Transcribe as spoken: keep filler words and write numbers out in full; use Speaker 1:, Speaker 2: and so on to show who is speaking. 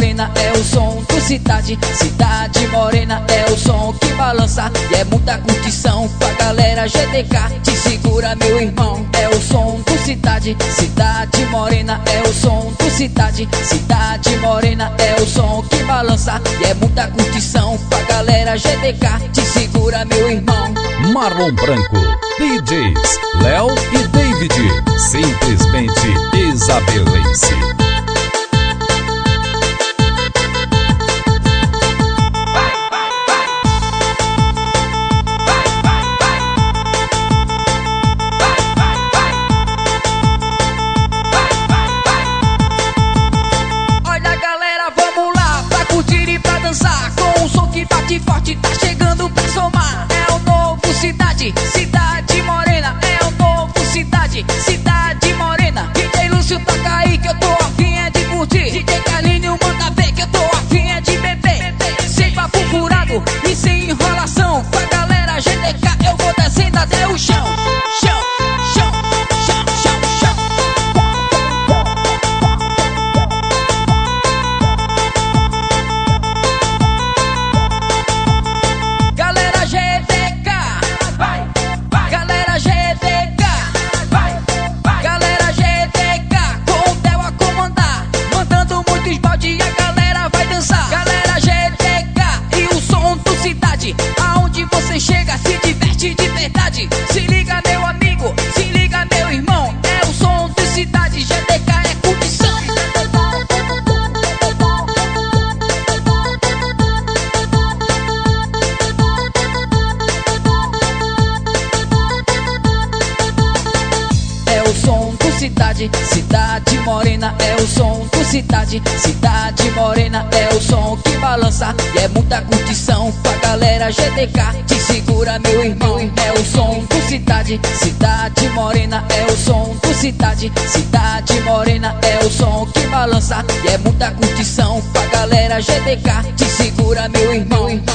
Speaker 1: Morena é o som do Cidade. Cidade Morena é o som que balança e é muita curtição pra galera G D K. Te segura, meu irmão, é o som do Cidade. Cidade Morena é o som do Cidade. Cidade Morena é o som que balança e é muita curtição pra galera G D K. Te segura, meu irmão.
Speaker 2: Marlon Branco, D Js Léo e David, simplesmente isabelense.
Speaker 1: Forte, tá chegando pra somar. É o novo Cidade, Cidade Morena. É o novo Cidade, Cidade Morena. D J Lúcio toca aí que eu tô afim é de curtir. D J Carlinho manda ver que eu tô afim é de beber. Sem papo furado e sem enrolação. Pra galera G D K eu vou descendo até o chão. Chão, chão, chão, chão, chão. Galera G D K, vai, vai. Galera G D K, vai, vai. Galera G D K, com o Theo a comandar, mandando muitos balde e a galera vai dançar. Galera G D K e o som do Cidade, aonde você chega se diverte de verdade. Se liga, meu amigo, se liga, meu irmão, é o som do Cidade. G D K é curtição. É o som do Cidade, Cidade Morena é o som do Cidade. Cidade Morena é o som que balança e é muita curtição pra galera G D K. Te segura, meu irmão, é o som do Cidade. Cidade Morena é o som do Cidade. Cidade Morena é o som que balança e é muita curtição pra galera G D K. Te segura, meu irmão.